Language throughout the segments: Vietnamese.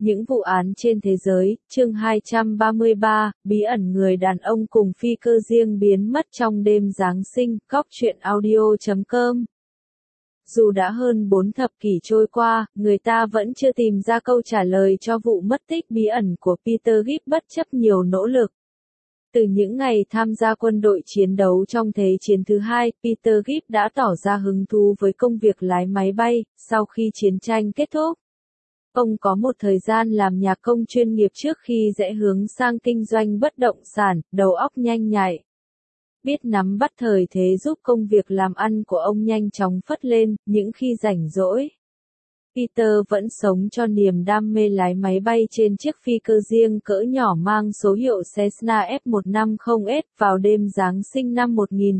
Những vụ án trên thế giới, chương 233, bí ẩn người đàn ông cùng phi cơ riêng biến mất trong đêm Giáng sinh, góc truyện audio.com. Dù đã hơn 4 thập kỷ trôi qua, người ta vẫn chưa tìm ra câu trả lời cho vụ mất tích bí ẩn của Peter Gibbs bất chấp nhiều nỗ lực. Từ những ngày tham gia quân đội chiến đấu trong Thế chiến thứ hai, Peter Gibbs đã tỏ ra hứng thú với công việc lái máy bay, sau khi chiến tranh kết thúc. Ông có một thời gian làm nhạc công chuyên nghiệp trước khi rẽ hướng sang kinh doanh bất động sản, đầu óc nhanh nhạy. Biết nắm bắt thời thế giúp công việc làm ăn của ông nhanh chóng phất lên, những khi rảnh rỗi. Peter vẫn sống cho niềm đam mê lái máy bay trên chiếc phi cơ riêng cỡ nhỏ mang số hiệu Cessna F150S vào đêm Giáng sinh năm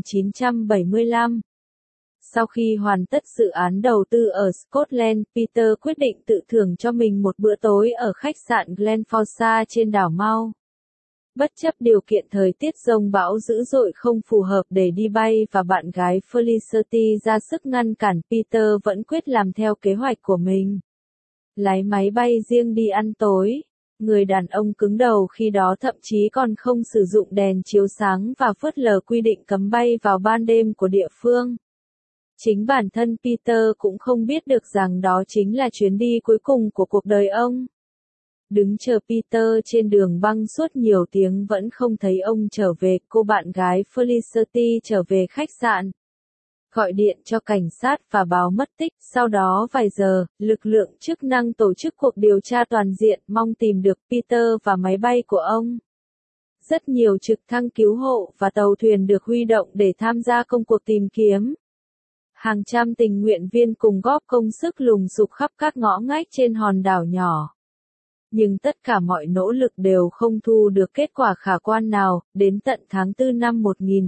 1975. Sau khi hoàn tất dự án đầu tư ở Scotland, Peter quyết định tự thưởng cho mình một bữa tối ở khách sạn Glenforsa trên đảo Mau. Bất chấp điều kiện thời tiết giông bão dữ dội không phù hợp để đi bay và bạn gái Felicity ra sức ngăn cản, Peter vẫn quyết làm theo kế hoạch của mình. Lái máy bay riêng đi ăn tối. Người đàn ông cứng đầu khi đó thậm chí còn không sử dụng đèn chiếu sáng và phớt lờ quy định cấm bay vào ban đêm của địa phương. Chính bản thân Peter cũng không biết được rằng đó chính là chuyến đi cuối cùng của cuộc đời ông. Đứng chờ Peter trên đường băng suốt nhiều tiếng vẫn không thấy ông trở về, cô bạn gái Felicity trở về khách sạn. Gọi điện cho cảnh sát và báo mất tích, sau đó vài giờ, lực lượng chức năng tổ chức cuộc điều tra toàn diện mong tìm được Peter và máy bay của ông. Rất nhiều trực thăng cứu hộ và tàu thuyền được huy động để tham gia công cuộc tìm kiếm. Hàng trăm tình nguyện viên cùng góp công sức lùng sục khắp các ngõ ngách trên hòn đảo nhỏ. Nhưng tất cả mọi nỗ lực đều không thu được kết quả khả quan nào, đến tận tháng 4 năm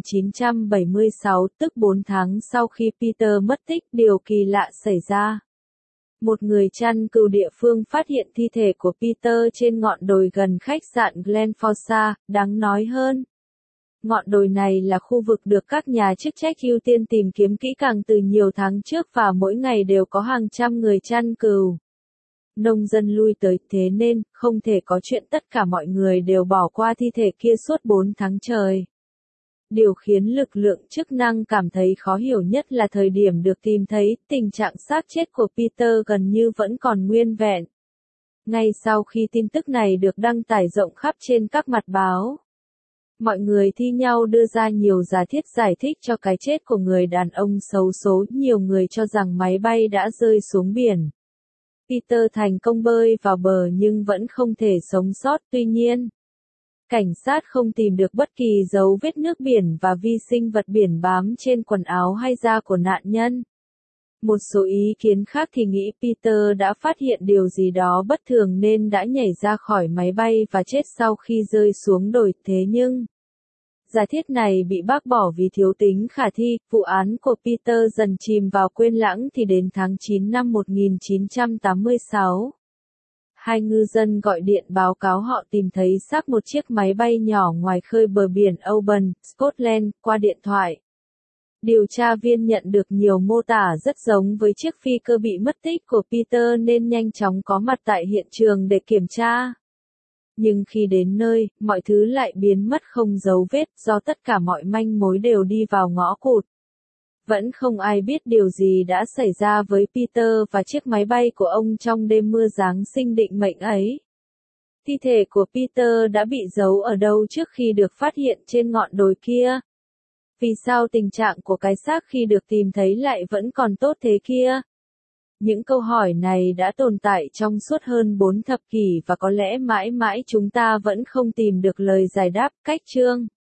1976, tức 4 tháng sau khi Peter mất tích, điều kỳ lạ xảy ra. Một người chăn cừu địa phương phát hiện thi thể của Peter trên ngọn đồi gần khách sạn Glenforsa, đáng nói hơn. Ngọn đồi này là khu vực được các nhà chức trách ưu tiên tìm kiếm kỹ càng từ nhiều tháng trước và mỗi ngày đều có hàng trăm người chăn cừu. Nông dân lui tới, thế nên, không thể có chuyện tất cả mọi người đều bỏ qua thi thể kia suốt 4 tháng trời. Điều khiến lực lượng chức năng cảm thấy khó hiểu nhất là thời điểm được tìm thấy, tình trạng xác chết của Peter gần như vẫn còn nguyên vẹn. Ngay sau khi tin tức này được đăng tải rộng khắp trên các mặt báo, mọi người thi nhau đưa ra nhiều giả thiết giải thích cho cái chết của người đàn ông xấu số. Nhiều người cho rằng máy bay đã rơi xuống biển. Peter thành công bơi vào bờ nhưng vẫn không thể sống sót. Tuy nhiên, cảnh sát không tìm được bất kỳ dấu vết nước biển và vi sinh vật biển bám trên quần áo hay da của nạn nhân. Một số ý kiến khác thì nghĩ Peter đã phát hiện điều gì đó bất thường nên đã nhảy ra khỏi máy bay và chết sau khi rơi xuống đồi. Thế nhưng, giả thiết này bị bác bỏ vì thiếu tính khả thi. Vụ án của Peter dần chìm vào quên lãng thì đến tháng 9 năm 1986. Hai ngư dân gọi điện báo cáo họ tìm thấy xác một chiếc máy bay nhỏ ngoài khơi bờ biển Oban, Scotland, qua điện thoại. Điều tra viên nhận được nhiều mô tả rất giống với chiếc phi cơ bị mất tích của Peter nên nhanh chóng có mặt tại hiện trường để kiểm tra. Nhưng khi đến nơi, mọi thứ lại biến mất không dấu vết do tất cả mọi manh mối đều đi vào ngõ cụt. Vẫn không ai biết điều gì đã xảy ra với Peter và chiếc máy bay của ông trong đêm mưa Giáng sinh định mệnh ấy. Thi thể của Peter đã bị giấu ở đâu trước khi được phát hiện trên ngọn đồi kia? Vì sao tình trạng của cái xác khi được tìm thấy lại vẫn còn tốt thế kia? Những câu hỏi này đã tồn tại trong suốt hơn 4 thập kỷ và có lẽ mãi mãi chúng ta vẫn không tìm được lời giải đáp. Cách chương